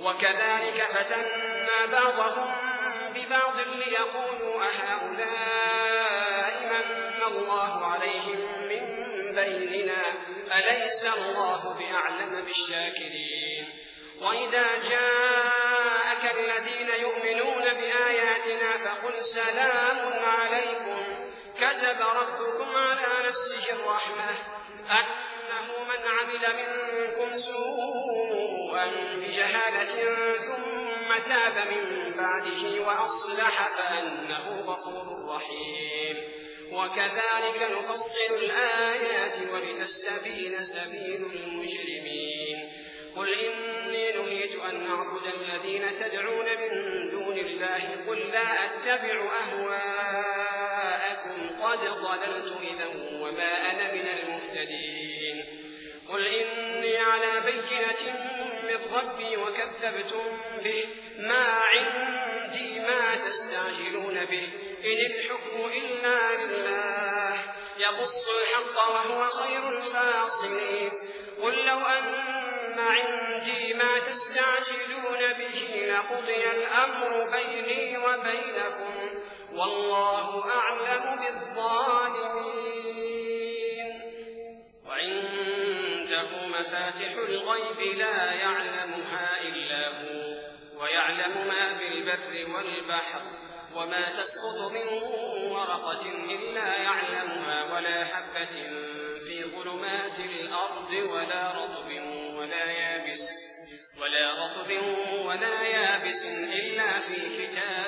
وكذلك فتنا بعضهم ببعض ليقولوا أهؤلاء من الله عليهم من بيننا أليس الله بأعلم بالشاكرين. وإذا جاءك الذين يؤمنون بآياتنا فقل سلام عليكم كتب ربكم على نفسه الرحمة أنه من عمل منكم سوءا بجهالة ثم تاب من بعده وأصلح فأنه غفور رحيم. وكذلك نفصل الآيات ولتستبين سبيل المجرمين. قل إني نهيت أن أعبد الذين تدعون من دون الله قل لا أتبع أهواءكم قد ضللت إذا وما أنا من المهتدين. قل إني على بينة من ربي وكذبتم به ما عندي ما تستعجلون به إن الحكم إلا لله يقص الحق وهو خير الفاصلين. قل لو أن عندي ما تستعجلون به لقضي الأمر بيني وبينكم والله أعلم بالظالمين. وعنده مفاتح الغيب لا يعلمها إلا هو ويعلم ما في البر والبحر وما تسقط من ورقة إلا يعلمها ولا حبة في ظلمات الأرض ولا رطب ولا يابس إلا في كتاب